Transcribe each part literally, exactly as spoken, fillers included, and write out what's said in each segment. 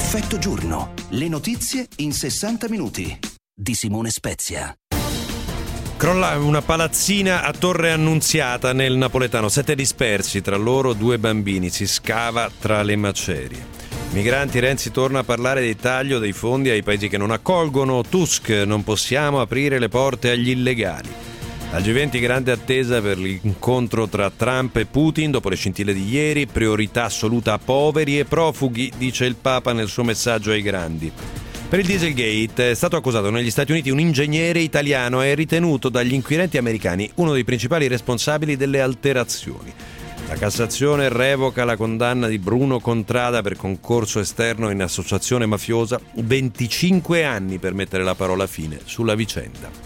Effetto giorno. Le notizie in sessanta minuti. Di Simone Spezia. Crolla una palazzina a Torre Annunziata nel napoletano. Sette dispersi, tra loro due bambini. Si scava tra le macerie. Migranti, Renzi torna a parlare del taglio dei fondi ai paesi che non accolgono. Tusk, non possiamo aprire le porte agli illegali. Al G venti grande attesa per l'incontro tra Trump e Putin dopo le scintille di ieri. Priorità assoluta a poveri e profughi, dice il Papa nel suo messaggio ai grandi. Per il Dieselgate è stato accusato negli Stati Uniti un ingegnere italiano e ritenuto dagli inquirenti americani uno dei principali responsabili delle alterazioni. La Cassazione revoca la condanna di Bruno Contrada per concorso esterno in associazione mafiosa, venticinque anni per mettere la parola fine sulla vicenda.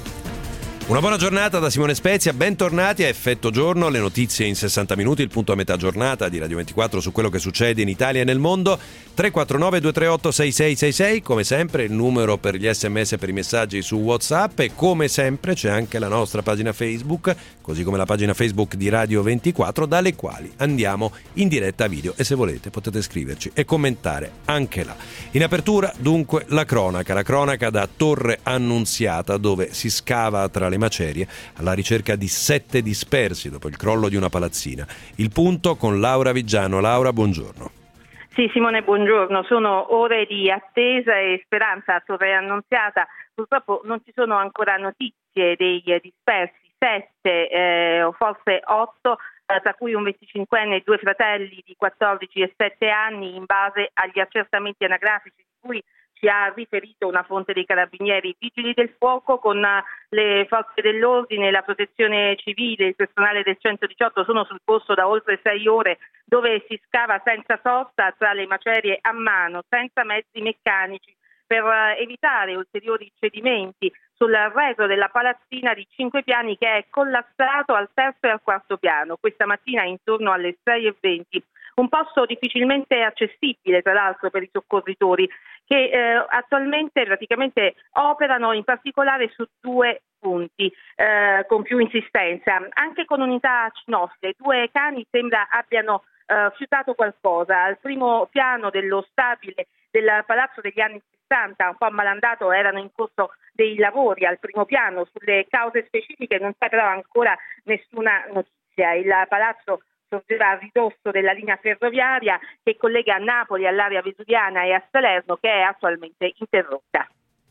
Una buona giornata da Simone Spezia, bentornati a Effetto Giorno, le notizie in sessanta minuti, il punto a metà giornata di Radio ventiquattro su quello che succede in Italia e nel mondo. Tre quattro nove due tre otto sei sei sei sei, come sempre il numero per gli sms e per i messaggi su WhatsApp, e come sempre c'è anche la nostra pagina Facebook, così come la pagina Facebook di Radio ventiquattro, dalle quali andiamo in diretta video, e se volete potete scriverci e commentare anche là. In apertura dunque la cronaca, la cronaca da Torre Annunziata, dove si scava tra le macerie alla ricerca di sette dispersi dopo il crollo di una palazzina. Il punto con Laura Viggiano. Laura, buongiorno. Sì, Simone, buongiorno. Sono ore di attesa e speranza a Torre Annunziata. Purtroppo non ci sono ancora notizie dei dispersi, sette eh, o forse otto, eh, tra cui un venticinquenne e due fratelli di quattordici e sette anni, in base agli accertamenti anagrafici di cui ci ha riferito una fonte dei Carabinieri. Vigili del fuoco con le forze dell'ordine, la protezione civile, il personale del centodiciotto sono sul posto da oltre sei ore, dove si scava senza sosta tra le macerie a mano, senza mezzi meccanici, per evitare ulteriori cedimenti sul retro della palazzina di cinque piani che è collassato al terzo e al quarto piano questa mattina intorno alle sei e venti. Un posto difficilmente accessibile, tra l'altro, per i soccorritori che eh, attualmente praticamente operano in particolare su due punti eh, con più insistenza. Anche con unità cinofile, due cani sembra abbiano eh, fiutato qualcosa. Al primo piano dello stabile del palazzo degli anni sessanta, un po' malandato, erano in corso dei lavori al primo piano. Sulle cause specifiche non c'è però ancora nessuna notizia. Il palazzo sorgeva a ridosso della linea ferroviaria che collega Napoli all'area vesuviana e a Salerno, che è attualmente interrotta.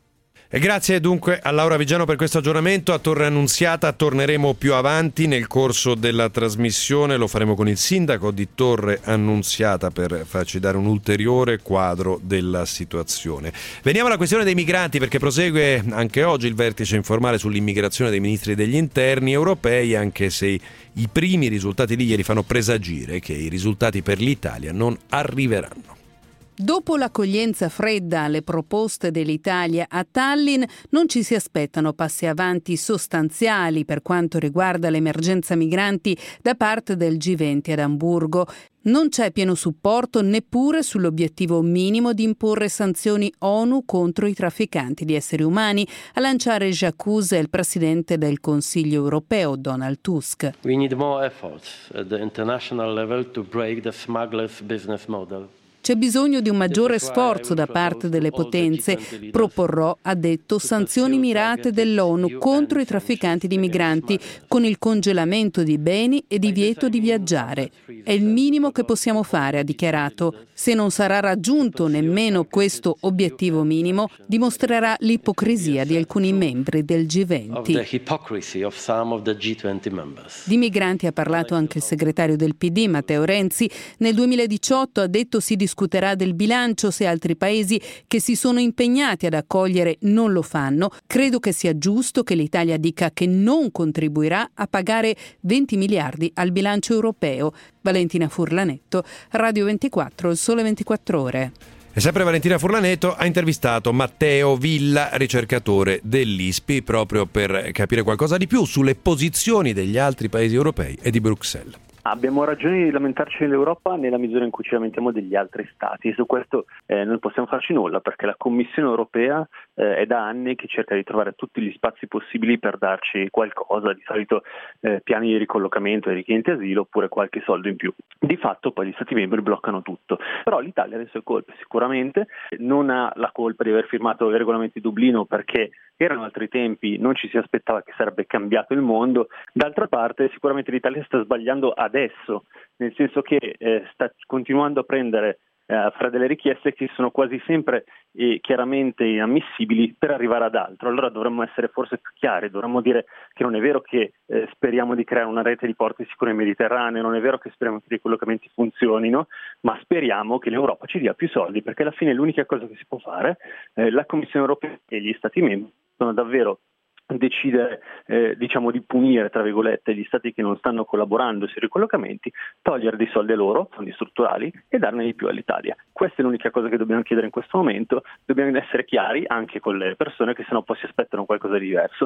E grazie dunque a Laura Viggiano per questo aggiornamento. A Torre Annunziata torneremo più avanti nel corso della trasmissione, lo faremo con il sindaco di Torre Annunziata per farci dare un ulteriore quadro della situazione. Veniamo alla questione dei migranti, perché prosegue anche oggi il vertice informale sull'immigrazione dei ministri degli interni europei, anche se i primi risultati di ieri fanno presagire che i risultati per l'Italia non arriveranno. Dopo l'accoglienza fredda alle proposte dell'Italia a Tallinn, non ci si aspettano passi avanti sostanziali per quanto riguarda l'emergenza migranti da parte del G venti ad Amburgo. Non c'è pieno supporto neppure sull'obiettivo minimo di imporre sanzioni ONU contro i trafficanti di esseri umani, a lanciare accuse il presidente del Consiglio europeo Donald Tusk. We need more efforts at the international level to break the smugglers' business model. C'è bisogno di un maggiore sforzo da parte delle potenze. Proporrò, ha detto, sanzioni mirate dell'ONU contro i trafficanti di migranti, con il congelamento di beni e divieto di viaggiare. È il minimo che possiamo fare, ha dichiarato. Se non sarà raggiunto nemmeno questo obiettivo minimo, dimostrerà l'ipocrisia di alcuni membri del G venti. Di migranti ha parlato anche il segretario del P D, Matteo Renzi. Nel duemiladiciotto ha detto si discuterà del bilancio se altri paesi che si sono impegnati ad accogliere non lo fanno. Credo che sia giusto che l'Italia dica che non contribuirà a pagare venti miliardi al bilancio europeo. Valentina Furlanetto, Radio ventiquattro, Il Sole ventiquattro Ore. E sempre Valentina Furlanetto ha intervistato Matteo Villa, ricercatore dell'I S P I, proprio per capire qualcosa di più sulle posizioni degli altri paesi europei e di Bruxelles. Abbiamo ragione di lamentarci nell'Europa nella misura in cui ci lamentiamo degli altri stati, e su questo eh, non possiamo farci nulla, perché la Commissione europea eh, è da anni che cerca di trovare tutti gli spazi possibili per darci qualcosa, di solito eh, piani di ricollocamento ai richiedenti asilo oppure qualche soldo in più. Di fatto poi gli stati membri bloccano tutto, però l'Italia ha le sue colpe sicuramente, non ha la colpa di aver firmato i regolamenti di Dublino perché erano altri tempi, non ci si aspettava che sarebbe cambiato il mondo. D'altra parte sicuramente l'Italia sta sbagliando adesso, nel senso che eh, sta continuando a prendere eh, a fare delle richieste che sono quasi sempre eh, chiaramente inammissibili per arrivare ad altro. Allora dovremmo essere forse più chiari, dovremmo dire che non è vero che eh, speriamo di creare una rete di porti sicuri nel Mediterraneo, non è vero che speriamo che i ricollocamenti funzionino, ma speriamo che l'Europa ci dia più soldi, perché alla fine è l'unica cosa che si può fare. Eh, la Commissione europea e gli Stati membri sono davvero decidere eh, diciamo di punire tra virgolette gli stati che non stanno collaborando sui ricollocamenti, togliere dei soldi a loro, fondi strutturali, e darne di più all'Italia. Questa è l'unica cosa che dobbiamo chiedere in questo momento. Dobbiamo essere chiari anche con le persone, che sennò poi si aspettano qualcosa di diverso.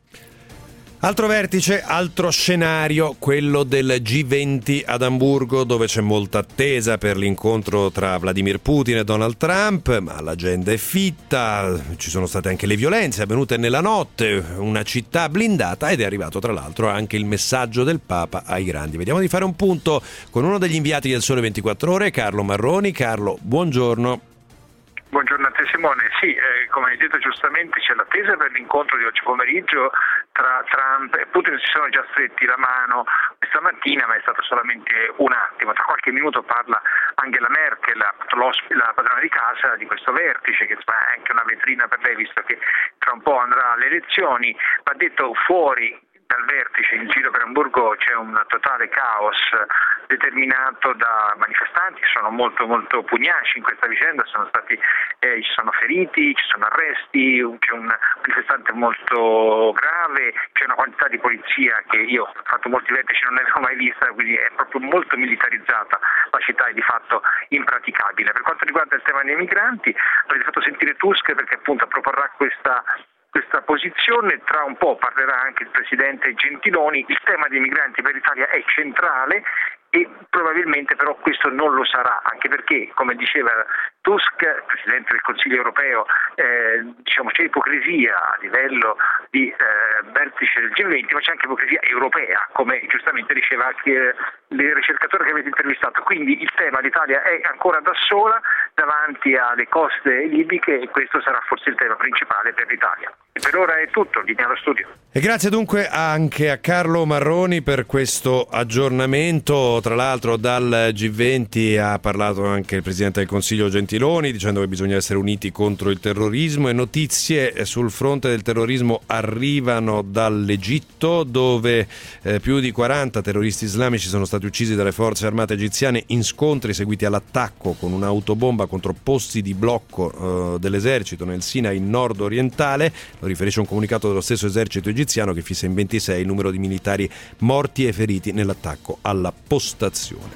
Altro vertice, altro scenario, quello del G venti ad Amburgo, dove c'è molta attesa per l'incontro tra Vladimir Putin e Donald Trump, ma l'agenda è fitta, ci sono state anche le violenze avvenute nella notte, una città blindata, ed è arrivato tra l'altro anche il messaggio del Papa ai grandi. Vediamo di fare un punto con uno degli inviati del Sole ventiquattro Ore, Carlo Marroni. Carlo, buongiorno. Buongiorno a te Simone, sì, eh, come hai detto giustamente c'è l'attesa per l'incontro di oggi pomeriggio tra Trump e Putin. Si sono già stretti la mano questa mattina, ma è stato solamente un attimo. Tra qualche minuto parla Angela Merkel, la, la padrona di casa di questo vertice, che è anche una vetrina per lei, visto che tra un po' andrà alle elezioni. Va detto, fuori dal vertice in giro per Amburgo c'è un totale caos determinato da manifestanti che sono molto molto pugnaci in questa vicenda. Sono stati eh, ci sono feriti, ci sono arresti, c'è un manifestante molto grave, c'è una quantità di polizia che io ho fatto molti vertici non ne avevo mai vista, quindi è proprio molto militarizzata, la città è di fatto impraticabile. Per quanto riguarda il tema dei migranti, avete fatto sentire Tusk perché appunto proporrà questa questa posizione. Tra un po' parlerà anche il presidente Gentiloni. Il tema dei migranti per l'Italia è centrale e probabilmente però questo non lo sarà, anche perché, come diceva Tusk, presidente del Consiglio europeo, eh, diciamo c'è ipocrisia a livello di eh, vertice del G venti, ma c'è anche ipocrisia europea, come giustamente diceva anche il ricercatore che avete intervistato. Quindi il tema l'Italia è ancora da sola davanti alle coste libiche, e questo sarà forse il tema principale per l'Italia. E per ora è tutto, linea allo studio. E grazie dunque anche a Carlo Marroni per questo aggiornamento. Tra l'altro dal G venti ha parlato anche il Presidente del Consiglio Gentiloni, dicendo che bisogna essere uniti contro il terrorismo, e notizie sul fronte del terrorismo arrivano dall'Egitto, dove eh, più di quaranta terroristi islamici sono stati uccisi dalle forze armate egiziane in scontri seguiti all'attacco con un'autobomba contro posti di blocco eh, dell'esercito nel Sinai nord-orientale. Lo riferisce un comunicato dello stesso esercito egiziano, che fissa in ventisei il numero di militari morti e feriti nell'attacco alla postazione.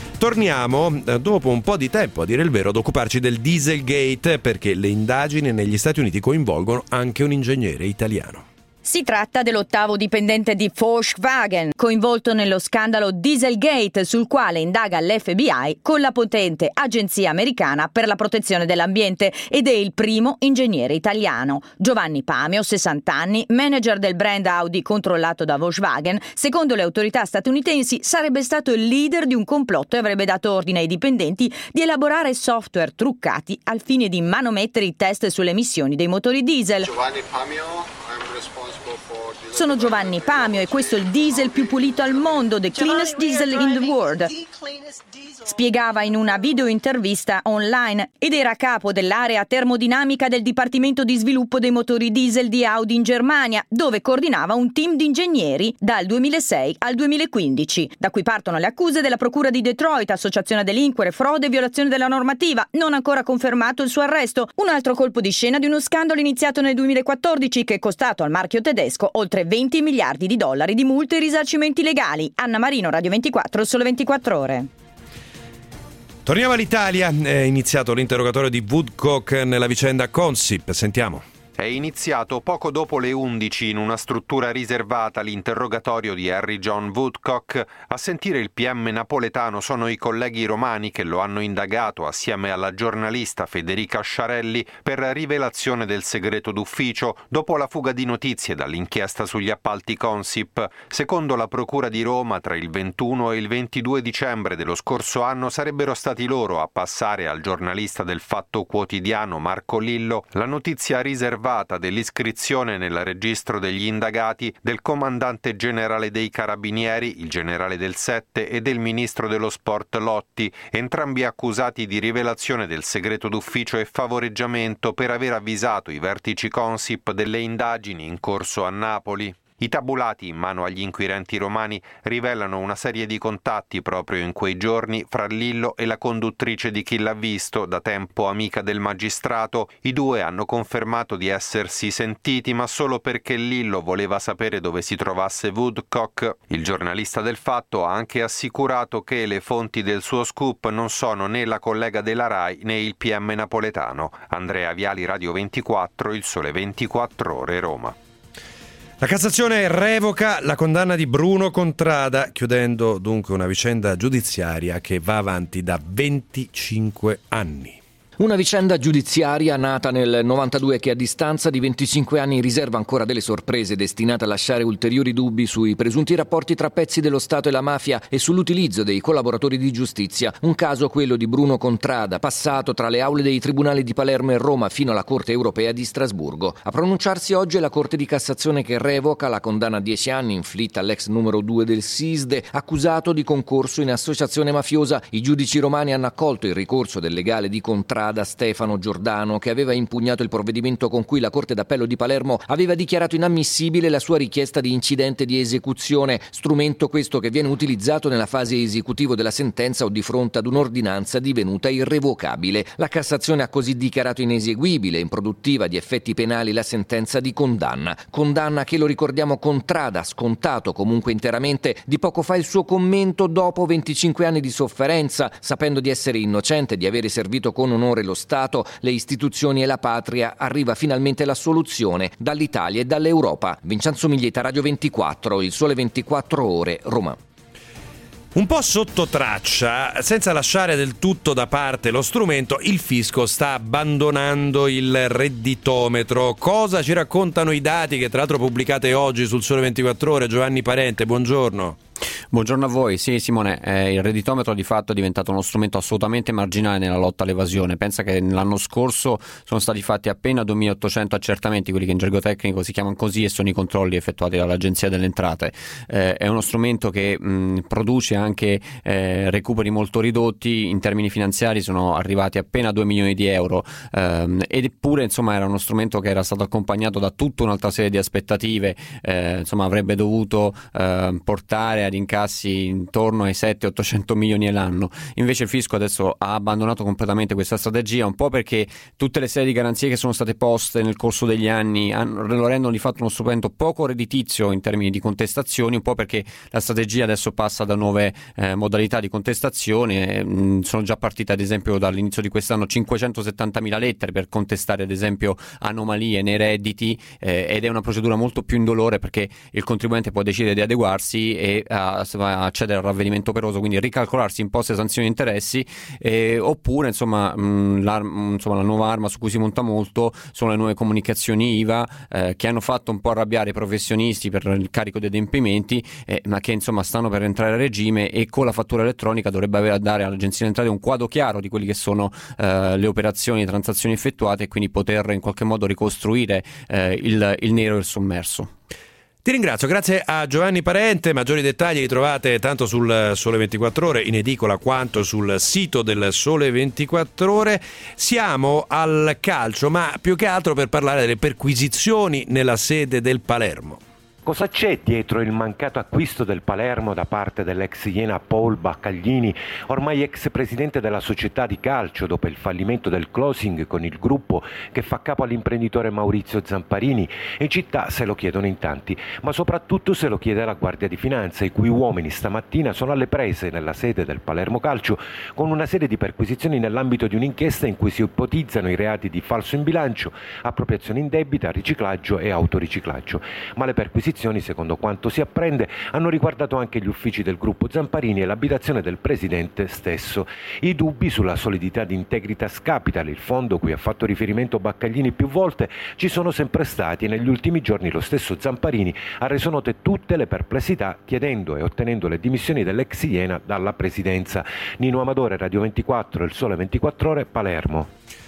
Torniamo dopo un po' di tempo, a dire il vero, ad occuparci del Dieselgate, perché le indagini negli Stati Uniti coinvolgono anche un ingegnere italiano. Si tratta dell'ottavo dipendente di Volkswagen, coinvolto nello scandalo Dieselgate, sul quale indaga l'F B I con la potente agenzia americana per la protezione dell'ambiente, ed è il primo ingegnere italiano. Giovanni Pamio, sessanta anni, manager del brand Audi controllato da Volkswagen, secondo le autorità statunitensi sarebbe stato il leader di un complotto e avrebbe dato ordine ai dipendenti di elaborare software truccati al fine di manomettere i test sulle emissioni dei motori diesel. Giovanni Pamio, I'm responsible. Sono Giovanni Pamio e questo è il diesel più pulito al mondo, the cleanest diesel in the world, spiegava in una videointervista online, ed era a capo dell'area termodinamica del Dipartimento di Sviluppo dei Motori Diesel di Audi in Germania, dove coordinava un team di ingegneri dal duemilasei al duemilaquindici. Da cui partono le accuse della Procura di Detroit, associazione a delinquere, frode e violazione della normativa. Non ancora confermato il suo arresto. Un altro colpo di scena di uno scandalo iniziato nel duemilaquattordici che è costato al marchio tedesco oltre venti miliardi di dollari di multe e risarcimenti legali. Anna Marino, Radio ventiquattro, Sole ventiquattro Ore. Torniamo all'Italia. È iniziato l'interrogatorio di Woodcock nella vicenda Consip. Sentiamo. È iniziato poco dopo le undici in una struttura riservata l'interrogatorio di Harry John Woodcock. A sentire il P M napoletano sono i colleghi romani che lo hanno indagato assieme alla giornalista Federica Sciarelli per rivelazione del segreto d'ufficio dopo la fuga di notizie dall'inchiesta sugli appalti Consip. Secondo la Procura di Roma, tra il ventuno e il ventidue dicembre dello scorso anno sarebbero stati loro a passare al giornalista del Fatto Quotidiano Marco Lillo la notizia riservata dell'iscrizione nel registro degli indagati del comandante generale dei Carabinieri, il generale del Sette, e del ministro dello Sport Lotti, entrambi accusati di rivelazione del segreto d'ufficio e favoreggiamento per aver avvisato i vertici Consip delle indagini in corso a Napoli. I tabulati in mano agli inquirenti romani rivelano una serie di contatti proprio in quei giorni fra Lillo e la conduttrice di Chi l'ha visto, da tempo amica del magistrato. I due hanno confermato di essersi sentiti, ma solo perché Lillo voleva sapere dove si trovasse Woodcock. Il giornalista del Fatto ha anche assicurato che le fonti del suo scoop non sono né la collega della Rai né il P M napoletano. Andrea Viali, Radio ventiquattro, Il Sole ventiquattro Ore, Roma. La Cassazione revoca la condanna di Bruno Contrada, chiudendo dunque una vicenda giudiziaria che va avanti da venticinque anni. Una vicenda giudiziaria nata nel novantadue che a distanza di venticinque anni riserva ancora delle sorprese destinate a lasciare ulteriori dubbi sui presunti rapporti tra pezzi dello Stato e la mafia e sull'utilizzo dei collaboratori di giustizia. Un caso, quello di Bruno Contrada, passato tra le aule dei tribunali di Palermo e Roma fino alla Corte europea di Strasburgo. A pronunciarsi oggi è la Corte di Cassazione che revoca la condanna a dieci anni inflitta all'ex numero due del SISDE, accusato di concorso in associazione mafiosa. I giudici romani hanno accolto il ricorso del legale di Contrada da Stefano Giordano, che aveva impugnato il provvedimento con cui la Corte d'Appello di Palermo aveva dichiarato inammissibile la sua richiesta di incidente di esecuzione, strumento questo che viene utilizzato nella fase esecutiva della sentenza o di fronte ad un'ordinanza divenuta irrevocabile. La Cassazione ha così dichiarato ineseguibile e improduttiva di effetti penali la sentenza di condanna. Condanna che, lo ricordiamo, Contrada, scontato comunque interamente, di poco fa il suo commento dopo venticinque anni di sofferenza, sapendo di essere innocente, di avere servito con onore lo Stato, le istituzioni e la patria, arriva finalmente la soluzione dall'Italia e dall'Europa. Vincenzo Miglietta, Radio ventiquattro, Il Sole ventiquattro Ore, Roma. Un po' sotto traccia, senza lasciare del tutto da parte lo strumento, il fisco sta abbandonando il redditometro. Cosa ci raccontano i dati che tra l'altro pubblicate oggi sul Sole ventiquattro Ore? Giovanni Parente, buongiorno. Buongiorno a voi. Sì, Simone, eh, il redditometro di fatto è diventato uno strumento assolutamente marginale nella lotta all'evasione. Pensa che l'anno scorso sono stati fatti appena duemilaottocento accertamenti, quelli che in gergo tecnico si chiamano così, e sono i controlli effettuati dall'Agenzia delle Entrate. Eh, è uno strumento che mh, produce anche eh, recuperi molto ridotti, in termini finanziari sono arrivati appena a due milioni di euro, ehm, ed eppure insomma era uno strumento che era stato accompagnato da tutta un'altra serie di aspettative, eh, insomma avrebbe dovuto eh, portare ad incassi intorno ai sette ottocento milioni all'anno. Invece il fisco adesso ha abbandonato completamente questa strategia, un po' perché tutte le serie di garanzie che sono state poste nel corso degli anni hanno, lo rendono di fatto uno strumento poco redditizio in termini di contestazioni, un po' perché la strategia adesso passa da nuove eh, modalità di contestazione. Mh, sono già partite ad esempio dall'inizio di quest'anno cinquecentosettantamila lettere per contestare ad esempio anomalie nei redditi, eh, ed è una procedura molto più indolore perché il contribuente può decidere di adeguarsi e a, a accedere al ravvedimento operoso, quindi ricalcolarsi imposte, sanzioni e interessi, eh, oppure insomma, mh, insomma la nuova arma su cui si monta molto sono le nuove comunicazioni I V A, eh, che hanno fatto un po' arrabbiare i professionisti per il carico dei adempimenti, eh, ma che insomma stanno per entrare a regime, e con la fattura elettronica dovrebbe avere a dare all'Agenzia delle Entrate un quadro chiaro di quelle che sono eh, le operazioni e transazioni effettuate, e quindi poter in qualche modo ricostruire eh, il, il nero e il sommerso. Ti ringrazio, grazie a Giovanni Parente. Maggiori dettagli li trovate tanto sul Sole ventiquattro Ore in edicola quanto sul sito del Sole ventiquattro Ore. Siamo al calcio, ma più che altro per parlare delle perquisizioni nella sede del Palermo. Cosa c'è dietro il mancato acquisto del Palermo da parte dell'ex Iena Paul Baccaglini, ormai ex presidente della società di calcio dopo il fallimento del closing con il gruppo che fa capo all'imprenditore Maurizio Zamparini? In città se lo chiedono in tanti, ma soprattutto se lo chiede la Guardia di Finanza, i cui uomini stamattina sono alle prese nella sede del Palermo Calcio con una serie di perquisizioni nell'ambito di un'inchiesta in cui si ipotizzano i reati di falso in bilancio, appropriazione indebita, riciclaggio e autoriciclaggio. Ma le perquisizioni, secondo quanto si apprende, hanno riguardato anche gli uffici del gruppo Zamparini e l'abitazione del presidente stesso. I dubbi sulla solidità di Integritas Capital, il fondo cui ha fatto riferimento Baccaglini più volte, ci sono sempre stati e negli ultimi giorni lo stesso Zamparini ha reso note tutte le perplessità, chiedendo e ottenendo le dimissioni dell'ex Iena dalla presidenza. Nino Amadore, Radio ventiquattro, Il Sole ventiquattro Ore, Palermo.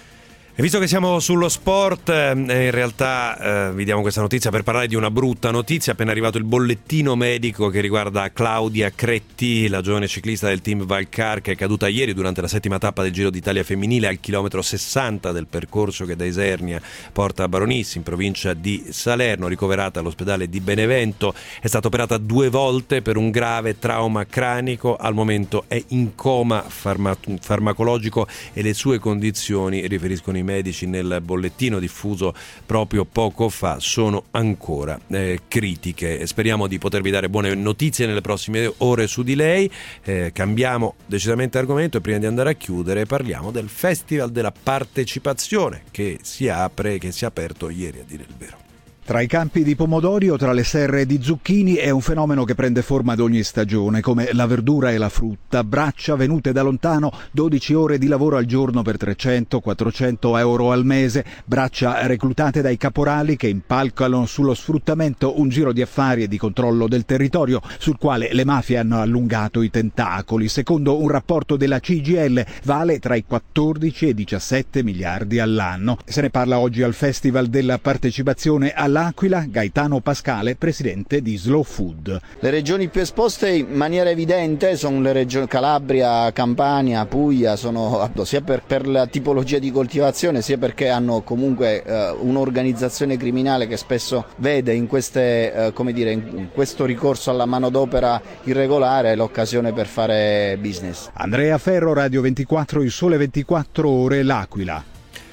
E visto che siamo sullo sport, eh, in realtà eh, vi diamo questa notizia per parlare di una brutta notizia. Appena arrivato il bollettino medico che riguarda Claudia Cretti, la giovane ciclista del team Valcar, che è caduta ieri durante la settima tappa del Giro d'Italia femminile al chilometro sessanta del percorso che da Isernia porta a Baronissi, in provincia di Salerno, ricoverata all'ospedale di Benevento. È stata operata due volte per un grave trauma cranico, al momento è in coma farma- farmacologico e le sue condizioni, riferiscono i medici nel bollettino diffuso proprio poco fa, sono ancora eh, critiche. Speriamo di potervi dare buone notizie nelle prossime ore su di lei. Eh, cambiamo decisamente argomento e prima di andare a chiudere parliamo del Festival della Partecipazione che si apre, che si è aperto ieri, a dire il vero. Tra i campi di pomodori o tra le serre di zucchini è un fenomeno che prende forma ad ogni stagione, come la verdura e la frutta. Braccia venute da lontano, dodici ore di lavoro al giorno per trecento quattrocento euro al mese. Braccia reclutate dai caporali che impalcano sullo sfruttamento un giro di affari e di controllo del territorio, sul quale le mafie hanno allungato i tentacoli. Secondo un rapporto della C G I L vale tra i quattordici e i diciassette miliardi all'anno. Se ne parla oggi al Festival della Partecipazione alla L'Aquila, Gaetano Pascale, presidente di Slow Food. Le regioni più esposte in maniera evidente sono le regioni Calabria, Campania, Puglia, sono sia per, per la tipologia di coltivazione sia perché hanno comunque eh, un'organizzazione criminale che spesso vede in, queste, eh, come dire, in questo ricorso alla manodopera irregolare l'occasione per fare business. Andrea Ferro, Radio ventiquattro, Il Sole ventiquattro Ore, L'Aquila.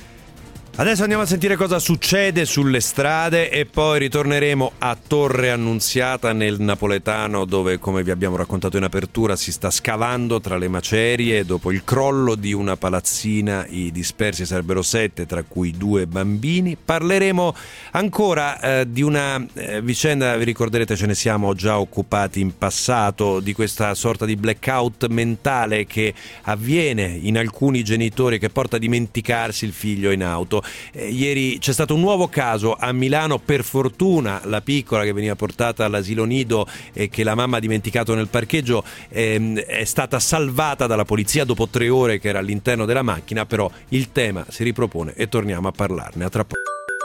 Adesso andiamo a sentire cosa succede sulle strade e poi ritorneremo a Torre Annunziata nel napoletano, dove, come vi abbiamo raccontato in apertura, si sta scavando tra le macerie. Dopo il crollo di una palazzina, i dispersi sarebbero sette, tra cui due bambini. Parleremo ancora eh, di una eh, vicenda, vi ricorderete, ce ne siamo già occupati in passato, di questa sorta di blackout mentale che avviene in alcuni genitori, che porta a dimenticarsi il figlio in auto. Eh, ieri c'è stato un nuovo caso a Milano, per fortuna la piccola che veniva portata all'asilo nido e che la mamma ha dimenticato nel parcheggio ehm, è stata salvata dalla polizia dopo tre ore che era all'interno della macchina, però il tema si ripropone e torniamo a parlarne a tra poco.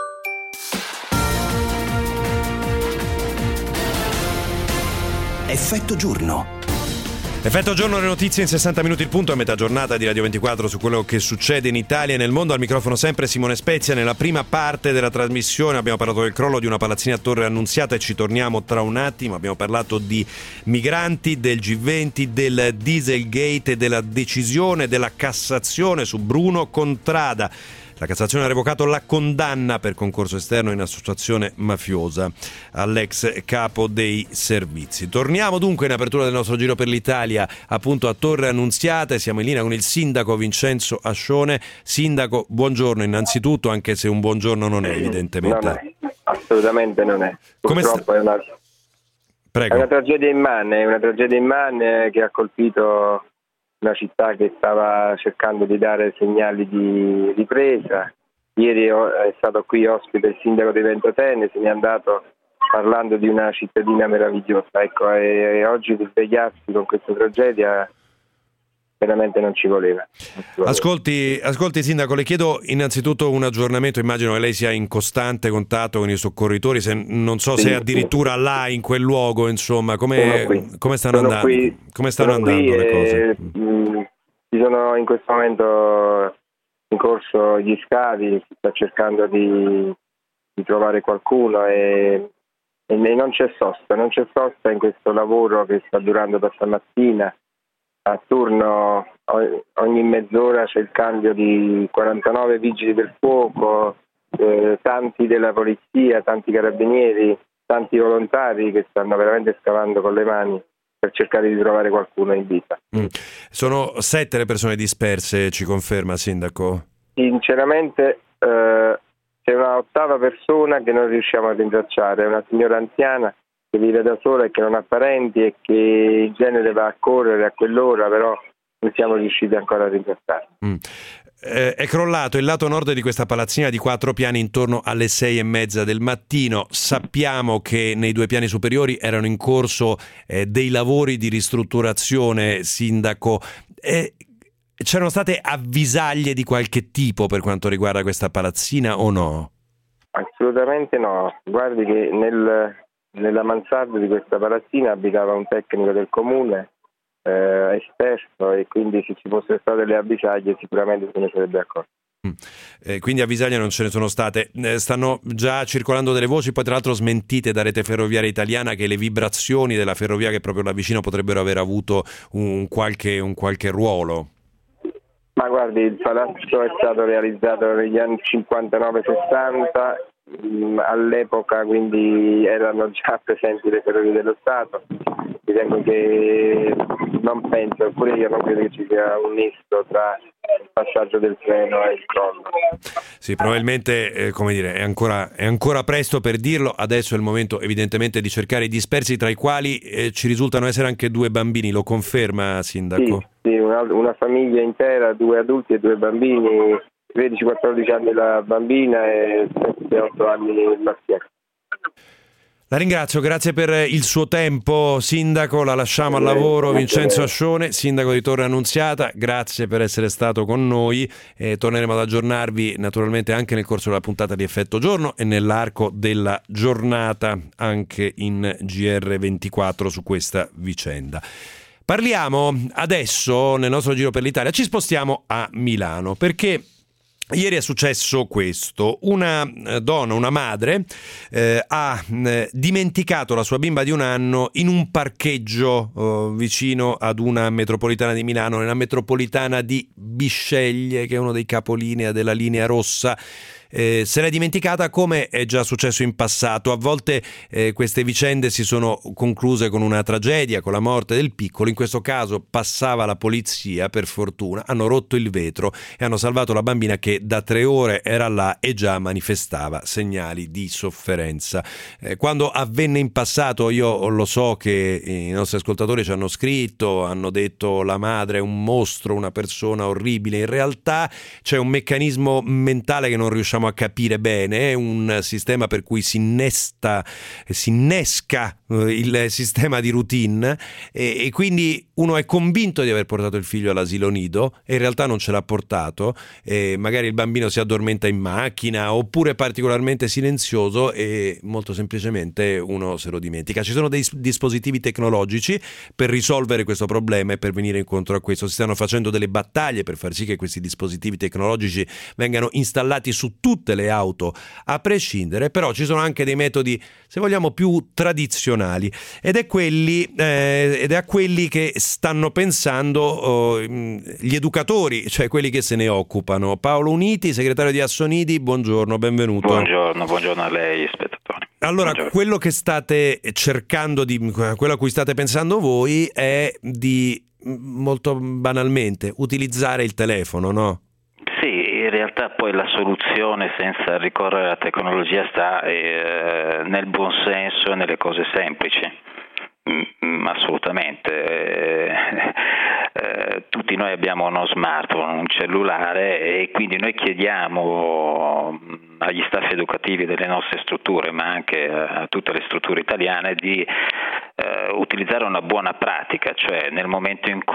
Effetto giorno. Effetto giorno, le notizie in sessanta minuti il punto, a metà giornata di Radio ventiquattro su quello che succede in Italia e nel mondo. Al microfono sempre Simone Spezia. Nella prima parte della trasmissione abbiamo parlato del crollo di una palazzina a Torre Annunziata e ci torniamo tra un attimo. Abbiamo parlato di migranti, del G venti, del Dieselgate e della decisione della Cassazione su Bruno Contrada. La Cassazione ha revocato la condanna per concorso esterno in associazione mafiosa all'ex capo dei servizi. Torniamo dunque in apertura del nostro giro per l'Italia, appunto a Torre Annunziata, e siamo in linea con il sindaco Vincenzo Ascione. Sindaco, buongiorno innanzitutto, anche se un buongiorno non è, evidentemente. Non è, assolutamente non è. Purtroppo sta... è, una... Prego. è una tragedia immane, è una tragedia immane che ha colpito una città che stava cercando di dare segnali di ripresa. Ieri è stato qui ospite il sindaco di Ventotene, se n'è andato parlando di una cittadina meravigliosa. Ecco, e, e oggi svegliarsi con questa tragedia veramente non ci voleva. Non ci voleva. Ascolti, ascolti Sindaco, le chiedo innanzitutto un aggiornamento. Immagino che lei sia in costante contatto con i soccorritori, se, non so sì, se addirittura sì. là in quel luogo, insomma, come, come stanno sono andando, qui, come stanno andando le cose? Mh, ci sono in questo momento in corso gli scavi, si sta cercando di, di trovare qualcuno e e non c'è sosta, non c'è sosta in questo lavoro che sta durando da stamattina. A turno ogni mezz'ora c'è il cambio di quarantanove vigili del fuoco, eh, tanti della polizia, tanti carabinieri, tanti volontari che stanno veramente scavando con le mani per cercare di trovare qualcuno in vita. Mm. Sono sette le persone disperse, ci conferma, Sindaco? Sinceramente eh, c'è una ottava persona che non riusciamo a rintracciare, è una signora anziana che vive da sola e che non ha parenti e che in genere va a correre a quell'ora, però non siamo riusciti ancora a rintracciare. Mm. Eh, è crollato il lato nord di questa palazzina di quattro piani intorno alle sei e mezza del mattino. Sappiamo che nei due piani superiori erano in corso eh, dei lavori di ristrutturazione, Sindaco. Eh, c'erano state avvisaglie di qualche tipo per quanto riguarda questa palazzina o no? Assolutamente no. Guardi che nel, nella mansarda di questa palazzina abitava un tecnico del comune Eh, esperto, e quindi se ci fossero state le avvisaglie sicuramente se ne sarebbe accorto. Mm. Eh, quindi avvisaglie non ce ne sono state. Eh, stanno già circolando delle voci, poi tra l'altro smentite da Rete Ferroviaria Italiana, che le vibrazioni della ferrovia che è proprio là vicino potrebbero aver avuto un qualche, un qualche ruolo. Ma guardi, il palazzo è stato realizzato negli anni cinquantanove sessanta, all'epoca quindi erano già presenti le ferrovie dello Stato. Ritengo che non penso, oppure io non credo che ci sia un nesso tra il passaggio del treno e il crollo. Sì, probabilmente eh, come dire, è ancora, è ancora presto per dirlo. Adesso è il momento evidentemente di cercare i dispersi, tra i quali eh, ci risultano essere anche due bambini. Lo conferma, Sindaco? Sì, sì una, una famiglia intera, due adulti e due bambini, tredici quattordici anni la bambina e sette otto anni il maschio. La ringrazio, grazie per il suo tempo, Sindaco. La lasciamo al lavoro. Vincenzo Ascione, Sindaco di Torre Annunziata, grazie per essere stato con noi. E torneremo ad aggiornarvi naturalmente anche nel corso della puntata di Effetto Giorno e nell'arco della giornata anche in G R ventiquattro su questa vicenda. Parliamo adesso, nel nostro giro per l'Italia, ci spostiamo a Milano, perché ieri è successo questo. Una donna, una madre, eh, ha eh, dimenticato la sua bimba di un anno in un parcheggio eh, vicino ad una metropolitana di Milano, nella metropolitana di Bisceglie, che è uno dei capolinea della linea rossa. Eh, se l'è dimenticata, come è già successo in passato. A volte eh, queste vicende si sono concluse con una tragedia, con la morte del piccolo. In questo caso passava la polizia, per fortuna, hanno rotto il vetro e hanno salvato la bambina, che da tre ore era là e già manifestava segnali di sofferenza. Eh, quando avvenne in passato, io lo so che i nostri ascoltatori ci hanno scritto, hanno detto la madre è un mostro, una persona orribile. In realtà c'è un meccanismo mentale che non riusciamo a capire bene, è un sistema per cui si innesta, si innesca il sistema di routine e, e quindi uno è convinto di aver portato il figlio all'asilo nido e in realtà non ce l'ha portato, e magari il bambino si addormenta in macchina oppure è particolarmente silenzioso e molto semplicemente uno se lo dimentica. Ci sono dei dispositivi tecnologici per risolvere questo problema e per venire incontro a questo. Si stanno facendo delle battaglie per far sì che questi dispositivi tecnologici vengano installati su tutte le auto a prescindere, però ci sono anche dei metodi, se vogliamo, più tradizionali ed è quelli eh, ed è a quelli che stanno pensando oh, gli educatori, cioè quelli che se ne occupano. Paolo Uniti, segretario di Assonidi, buongiorno, benvenuto. Buongiorno, buongiorno a lei, spettatori. Allora, buongiorno. Quello che state cercando di, quello a cui state pensando voi è di, molto banalmente, utilizzare il telefono, no? In realtà poi la soluzione senza ricorrere alla tecnologia sta eh, nel buon senso e nelle cose semplici, mm, assolutamente. Eh, eh, tutti noi abbiamo uno smartphone, un cellulare e quindi noi chiediamo agli staff educativi delle nostre strutture, ma anche a tutte le strutture italiane, di eh, utilizzare una buona pratica, cioè nel momento in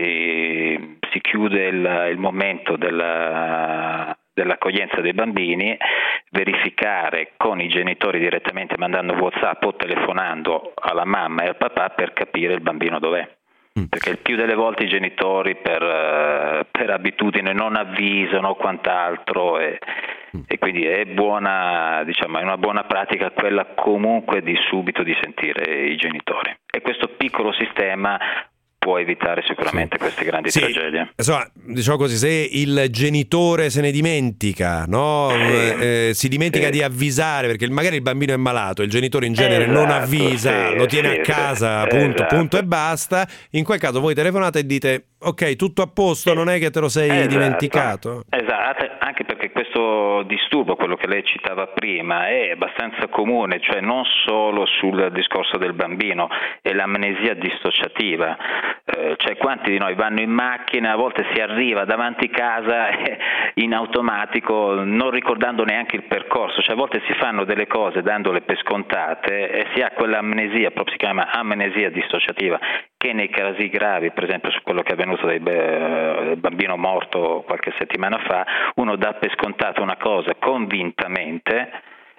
cui si chiude il, il momento della, dell'accoglienza dei bambini, verificare con i genitori direttamente mandando WhatsApp o telefonando alla mamma e al papà per capire il bambino dov'è. perché il più delle volte i genitori per, per abitudine non avvisano quant'altro e, e quindi è buona, diciamo, è una buona pratica quella comunque di subito di sentire i genitori, e questo piccolo sistema può evitare sicuramente sì. queste grandi sì. tragedie. Insomma, diciamo così, se il genitore se ne dimentica, no? eh, eh, si dimentica sì. di avvisare, perché magari il bambino è malato, il genitore in genere esatto, non avvisa, sì, lo tiene sì, a casa, sì. punto, esatto. punto e basta. In quel caso voi telefonate e dite ok, tutto a posto, non è che te lo sei esatto. dimenticato. Esatto, anche perché questo disturbo, quello che lei citava prima, è abbastanza comune, cioè non solo sul discorso del bambino, è l'amnesia dissociativa. Eh, cioè quanti di noi vanno in macchina, a volte si arriva davanti casa eh, in automatico non ricordando neanche il percorso, cioè a volte si fanno delle cose dandole per scontate e si ha quell'amnesia, proprio si chiama amnesia dissociativa, che nei casi gravi, per esempio su quello che è avvenuto del bambino morto qualche settimana fa, uno dà per scontato una cosa convintamente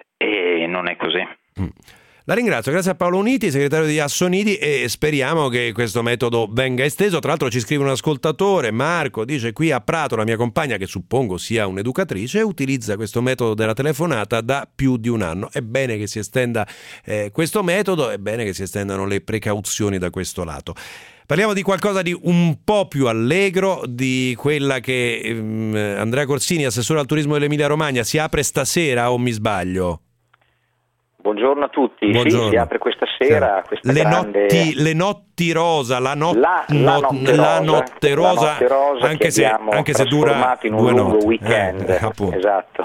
e non è così. Mm. La ringrazio, grazie a Paolo Uniti, segretario di Assonidi, e speriamo che questo metodo venga esteso. Tra l'altro ci scrive un ascoltatore, Marco, dice: qui a Prato la mia compagna, che suppongo sia un'educatrice, utilizza questo metodo della telefonata da più di un anno. È bene che si estenda eh, questo metodo, è bene che si estendano le precauzioni da questo lato. Parliamo di qualcosa di un po' più allegro, di quella che ehm, Andrea Corsini, assessore al turismo dell'Emilia Romagna, si apre stasera, o mi sbaglio? Buongiorno a tutti, Buongiorno. Sì, si apre questa sera questa le, grande... notti, le notti rosa, la, not... la, la, not... notte, la rosa, notte rosa, la notte rosa anche, se, anche se dura in un due lungo notti. weekend, eh, appunto. Esatto.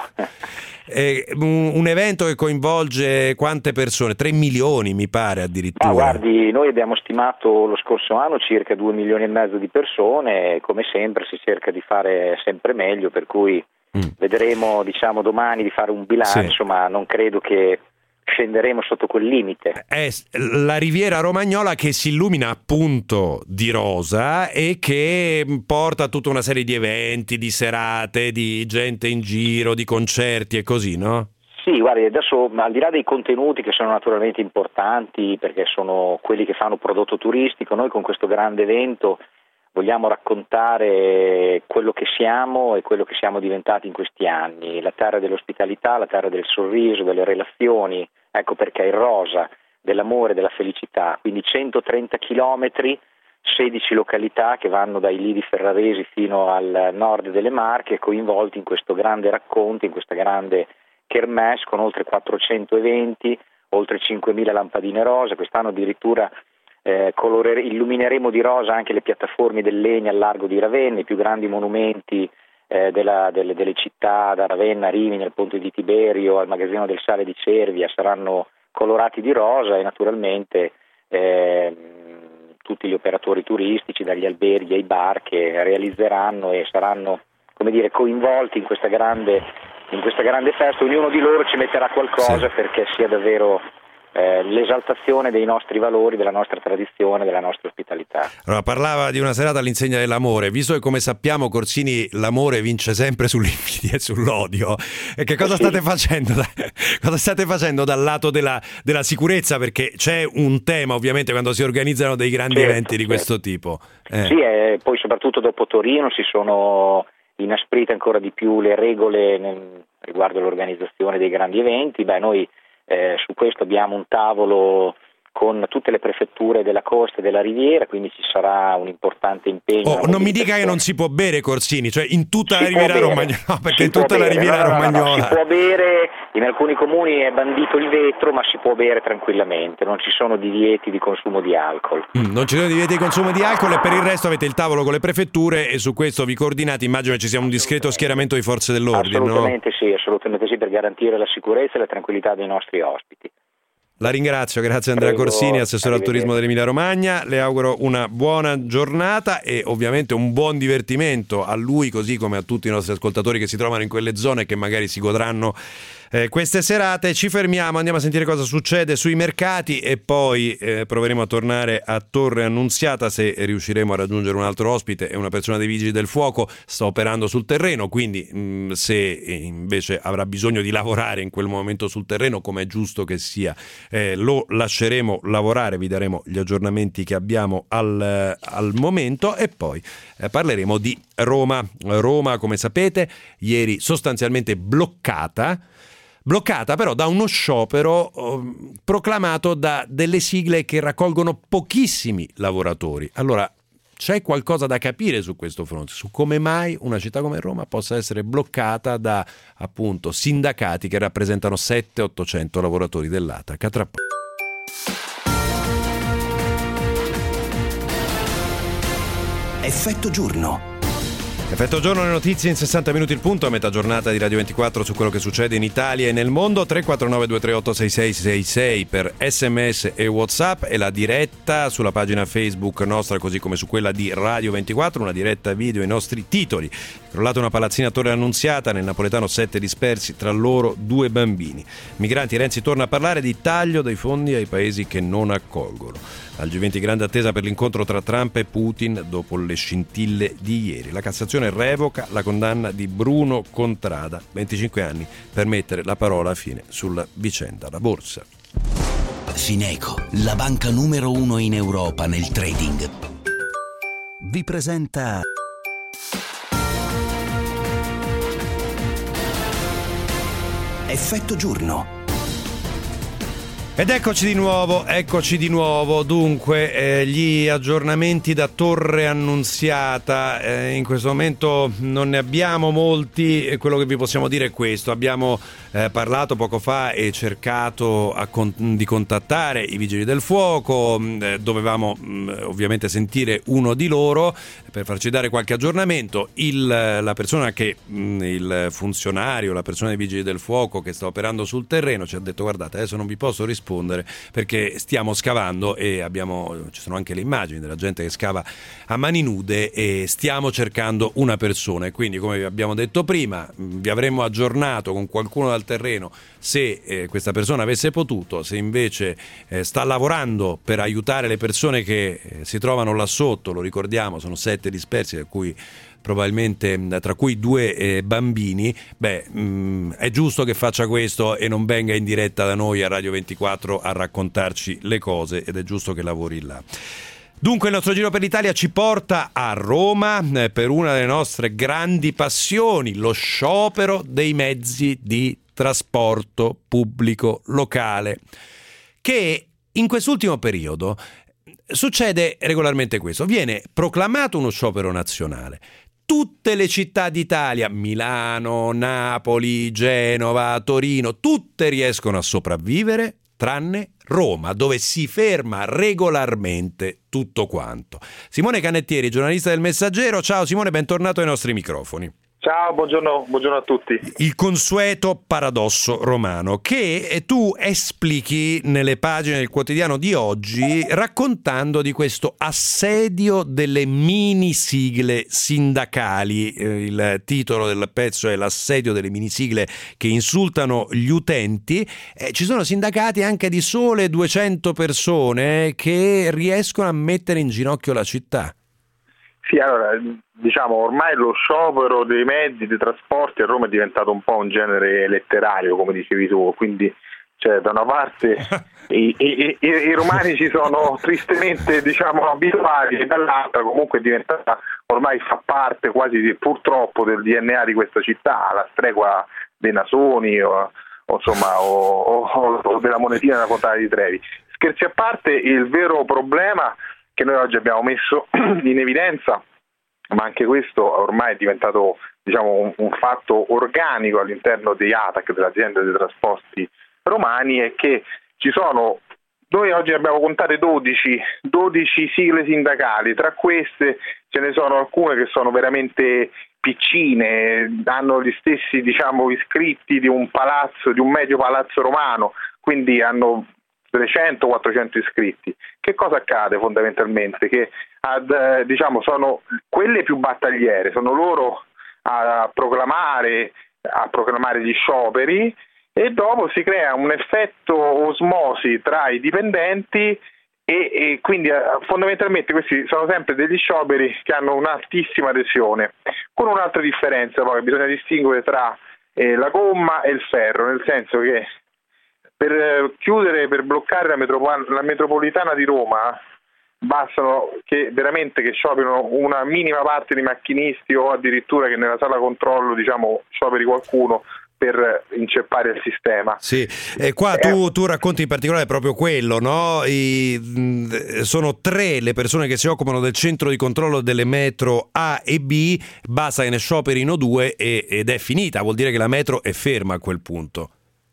Eh, un, un evento che coinvolge quante persone? tre milioni mi pare addirittura. Ma guardi, noi abbiamo stimato lo scorso anno circa due milioni e mezzo di persone, come sempre si cerca di fare sempre meglio, per cui mm. vedremo, diciamo, domani di fare un bilancio, sì. ma non credo che scenderemo sotto quel limite. È la Riviera Romagnola che si illumina appunto di rosa e che porta tutta una serie di eventi, di serate, di gente in giro, di concerti e così, no? Sì, guardi, adesso al di là dei contenuti che sono naturalmente importanti perché sono quelli che fanno prodotto turistico, noi con questo grande evento vogliamo raccontare quello che siamo e quello che siamo diventati in questi anni, la terra dell'ospitalità, la terra del sorriso, delle relazioni, ecco perché il rosa, dell'amore, della felicità, quindi centotrenta chilometri, sedici località che vanno dai lidi ferraresi fino al nord delle Marche, coinvolti in questo grande racconto, in questa grande kermesse con oltre quattrocento eventi, oltre cinquemila lampadine rosa, quest'anno addirittura Eh, colore, illumineremo di rosa anche le piattaforme del Legno al largo di Ravenna, i più grandi monumenti eh, della, delle, delle città, da Ravenna a Rimini, al ponte di Tiberio, al magazzino del sale di Cervia, saranno colorati di rosa, e naturalmente eh, tutti gli operatori turistici, dagli alberghi ai bar, che realizzeranno e saranno, come dire, coinvolti in questa grande, in questa grande festa. Ognuno di loro ci metterà qualcosa, sì. perché sia davvero Eh, l'esaltazione dei nostri valori, della nostra tradizione, della nostra ospitalità. Allora, parlava di una serata all'insegna dell'amore, visto che, come sappiamo, Corsini, l'amore vince sempre sull'invidia e sull'odio, e che cosa, sì. state facendo da, cosa state facendo dal lato della, della sicurezza? Perché c'è un tema ovviamente quando si organizzano dei grandi certo, eventi di certo. questo tipo. Eh. Sì, e poi soprattutto dopo Torino si sono inasprite ancora di più le regole nel, riguardo all'organizzazione dei grandi eventi. Beh, noi Eh, su questo abbiamo un tavolo con tutte le prefetture della costa e della riviera, quindi ci sarà un importante impegno. Oh, non mi dica che non si può bere, Corsini, cioè in tutta si la riviera romagnola, no, perché in tutta la riviera no, no, romagnola no, no, si può bere, in alcuni comuni è bandito il vetro, ma si può bere tranquillamente, non ci sono divieti di consumo di alcol. Mm, non ci sono divieti di consumo di alcol, e per il resto avete il tavolo con le prefetture e su questo vi coordinate. Immagino che ci sia un discreto schieramento di forze dell'ordine. Assolutamente no? sì, assolutamente sì, per garantire la sicurezza e la tranquillità dei nostri ospiti. La ringrazio, grazie Andrea Prego, Corsini, assessore al turismo dell'Emilia Romagna. Le auguro una buona giornata e ovviamente un buon divertimento a lui, così come a tutti i nostri ascoltatori che si trovano in quelle zone e che magari si godranno eh, queste serate. Ci fermiamo, andiamo a sentire cosa succede sui mercati e poi eh, proveremo a tornare a Torre Annunziata se riusciremo a raggiungere un altro ospite e una persona dei Vigili del Fuoco. Sta operando sul terreno, quindi mh, se invece avrà bisogno di lavorare in quel momento sul terreno, come è giusto che sia, eh, lo lasceremo lavorare, vi daremo gli aggiornamenti che abbiamo al, al momento e poi eh, parleremo di Roma. Roma, come sapete, ieri sostanzialmente bloccata, bloccata però da uno sciopero eh, proclamato da delle sigle che raccolgono pochissimi lavoratori. Allora, c'è qualcosa da capire su questo fronte, su come mai una città come Roma possa essere bloccata da appunto sindacati che rappresentano settecento ottocento lavoratori dell'A T A C. A tra poco. Effetto giorno. Effetto giorno, le notizie in sessanta minuti il punto, a metà giornata di Radio ventiquattro su quello che succede in Italia e nel mondo. Tre quattro nove due tre otto sei sei sei sei per sms e WhatsApp e la diretta sulla pagina Facebook nostra, così come su quella di Radio ventiquattro, una diretta video, i nostri titoli. Crollata una palazzina a Torre Annunziata, nel napoletano sette dispersi, tra loro due bambini. Migranti, Renzi torna a parlare di taglio dei fondi ai paesi che non accolgono. Al G venti grande attesa per l'incontro tra Trump e Putin dopo le scintille di ieri. La Cassazione revoca la condanna di Bruno Contrada, venticinque anni, per mettere la parola fine sulla vicenda. La borsa. Fineco, la banca numero uno in Europa nel trading, vi presenta Effetto giorno. Ed eccoci di nuovo, eccoci di nuovo. Dunque, eh, gli aggiornamenti da Torre Annunziata, eh, in questo momento non ne abbiamo molti e quello che vi possiamo dire è questo. Abbiamo eh, parlato poco fa e cercato a con- di contattare i Vigili del Fuoco, eh, dovevamo mh, ovviamente sentire uno di loro per farci dare qualche aggiornamento. Il, la persona che, mh, il funzionario, la persona dei Vigili del Fuoco che sta operando sul terreno ci ha detto: guardate, adesso non vi posso rispondere perché stiamo scavando e abbiamo, ci sono anche le immagini della gente che scava a mani nude e stiamo cercando una persona, e quindi, come vi abbiamo detto prima, vi avremmo aggiornato con qualcuno dal terreno se eh, questa persona avesse potuto. Se invece eh, sta lavorando per aiutare le persone che eh, si trovano là sotto, lo ricordiamo, sono sette dispersi, da cui probabilmente tra cui due eh, bambini, beh, mh, è giusto che faccia questo e non venga in diretta da noi a Radio ventiquattro a raccontarci le cose, ed è giusto che lavori là. Dunque il nostro giro per l'Italia ci porta a Roma eh, per una delle nostre grandi passioni, lo sciopero dei mezzi di trasporto pubblico locale, che in quest'ultimo periodo succede regolarmente questo: viene proclamato uno sciopero nazionale. Tutte le città d'Italia, Milano, Napoli, Genova, Torino, tutte riescono a sopravvivere, tranne Roma, dove si ferma regolarmente tutto quanto. Simone Canettieri, giornalista del Messaggero. Ciao Simone, bentornato ai nostri microfoni. Ciao, buongiorno, buongiorno a tutti. Il consueto paradosso romano che tu esplichi nelle pagine del quotidiano di oggi, raccontando di questo assedio delle mini sigle sindacali. Eh, il titolo del pezzo è l'assedio delle mini sigle che insultano gli utenti. Eh, ci sono sindacati anche di sole duecento persone che riescono a mettere in ginocchio la città. Sì, allora, diciamo, ormai lo sciopero dei mezzi di trasporti a Roma è diventato un po' un genere letterario, come dicevi tu, quindi cioè, da una parte i, i, i, i romani ci sono tristemente, diciamo, abituati, e dall'altra comunque è diventata, ormai fa parte quasi di, purtroppo del D N A di questa città, alla stregua dei Nasoni o, o insomma o, o, o della monetina della Fontana di Trevi. Scherzi a parte, il vero problema che noi oggi abbiamo messo in evidenza, ma anche questo ormai è diventato, diciamo, un, un fatto organico all'interno dei A T A C, delle aziende dei trasporti romani, è che ci sono, noi oggi abbiamo contate dodici, dodici sigle sindacali. Tra queste ce ne sono alcune che sono veramente piccine, hanno gli stessi, diciamo, iscritti di un palazzo, di un medio palazzo romano, quindi hanno trecento quattrocento iscritti. Che cosa accade fondamentalmente? Che ad, diciamo, sono quelle più battagliere, sono loro a proclamare, a proclamare gli scioperi, e dopo si crea un effetto osmosi tra i dipendenti e, e quindi eh, fondamentalmente questi sono sempre degli scioperi che hanno un'altissima adesione, con un'altra differenza poi bisogna distinguere tra eh, la gomma e il ferro, nel senso che per eh, chiudere, per bloccare la, metropol- la metropolitana di Roma bastano che veramente che scioperino una minima parte di macchinisti o addirittura che nella sala controllo diciamo scioperi qualcuno per inceppare il sistema. Sì, e qua tu, tu racconti in particolare proprio quello, no? I, mh, sono tre le persone che si occupano del centro di controllo delle metro A e B, basta che ne scioperino due e, ed è finita, vuol dire che la metro è ferma a quel punto.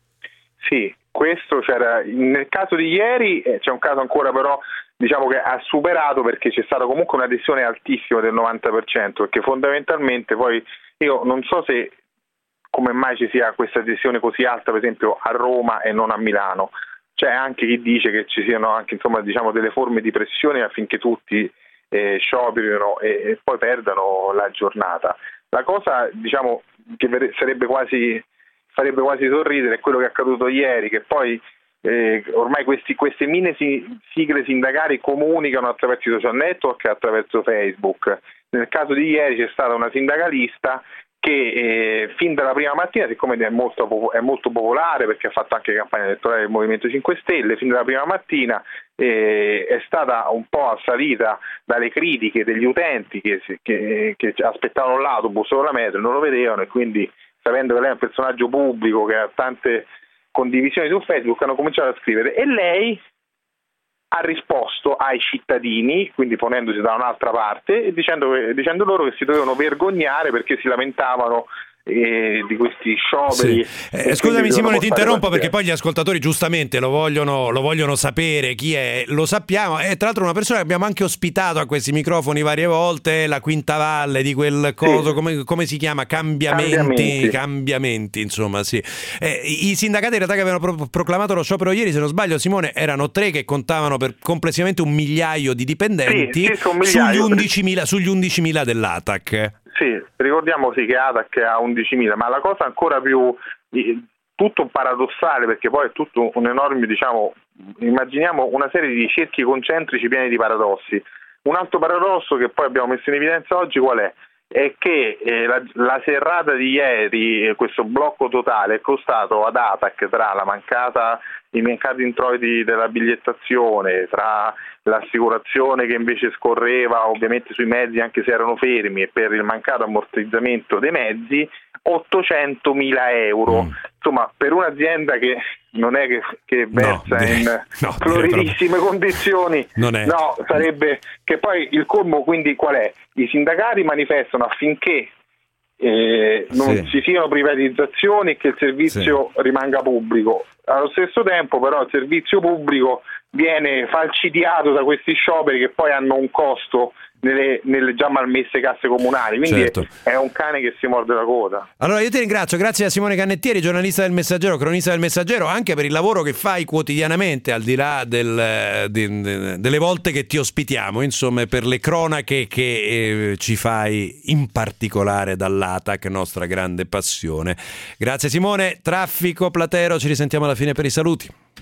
Sì, questo c'era, nel caso di ieri eh, c'è un caso ancora però diciamo che ha superato perché c'è stata comunque un'adesione altissima del novanta per cento, perché fondamentalmente poi io non so se come mai ci sia questa adesione così alta per esempio a Roma e non a Milano. C'è anche chi dice che ci siano anche insomma diciamo delle forme di pressione affinché tutti eh, scioperino e, e poi perdano la giornata. La cosa diciamo che sarebbe quasi farebbe quasi sorridere è quello che è accaduto ieri, che poi eh, ormai questi, queste mini sigle sindacali comunicano attraverso i social network e attraverso Facebook. Nel caso di ieri c'è stata una sindacalista che eh, fin dalla prima mattina, siccome è molto, è molto popolare perché ha fatto anche campagna elettorale del Movimento cinque Stelle, fin dalla prima mattina eh, è stata un po' assalita dalle critiche degli utenti che, che, che aspettavano l'autobus o la metro e non lo vedevano, e quindi sapendo che lei è un personaggio pubblico che ha tante condivisioni su Facebook hanno cominciato a scrivere, e lei ha risposto ai cittadini, quindi ponendosi da un'altra parte e dicendo, dicendo loro che si dovevano vergognare perché si lamentavano eh, di questi scioperi. Sì. Eh, scusami Simone, ti interrompo perché poi gli ascoltatori giustamente lo vogliono, lo vogliono sapere chi è, lo sappiamo, e tra l'altro una persona che abbiamo anche ospitato a questi microfoni varie volte, la Quinta Valle di quel coso, sì. come, come si chiama? Cambiamenti, cambiamenti, cambiamenti insomma sì. Eh, I sindacati in realtà che avevano pro- proclamato lo sciopero ieri, se non sbaglio Simone, erano tre che contavano per complessivamente un migliaio di dipendenti, sì, sì, sugli undicimila, sugli undicimila dell'A T A C. Sì, ricordiamo sì che A T A C ha undicimila, ma la cosa ancora più tutto paradossale, perché poi è tutto un enorme, diciamo, immaginiamo una serie di cerchi concentrici pieni di paradossi. Un altro paradosso che poi abbiamo messo in evidenza oggi qual è? È che eh, la, la serrata di ieri, eh, questo blocco totale, è costato ad A T A C, tra la mancata, i mancati introiti della bigliettazione, tra l'assicurazione che invece scorreva ovviamente sui mezzi anche se erano fermi e per il mancato ammortizzamento dei mezzi, ottocentomila euro. Mm. Insomma, per un'azienda che non è che, che versa no, in no, floridissime condizioni, non è. No, sarebbe che poi il colmo quindi qual è? I sindacati manifestano affinché eh, non sì. ci siano privatizzazioni e che il servizio sì. rimanga pubblico. Allo stesso tempo però il servizio pubblico viene falcidiato da questi scioperi che poi hanno un costo nelle, nelle già malmesse casse comunali, quindi certo. è, è un cane che si morde la coda. Allora io ti ringrazio, grazie a Simone Cannettieri, giornalista del Messaggero, cronista del Messaggero, anche per il lavoro che fai quotidianamente, al di là del, de, de, delle volte che ti ospitiamo, insomma, per le cronache che eh, ci fai in particolare dall'A T A C, nostra grande passione. Grazie Simone. Traffico Platero, ci risentiamo alla fine per i saluti.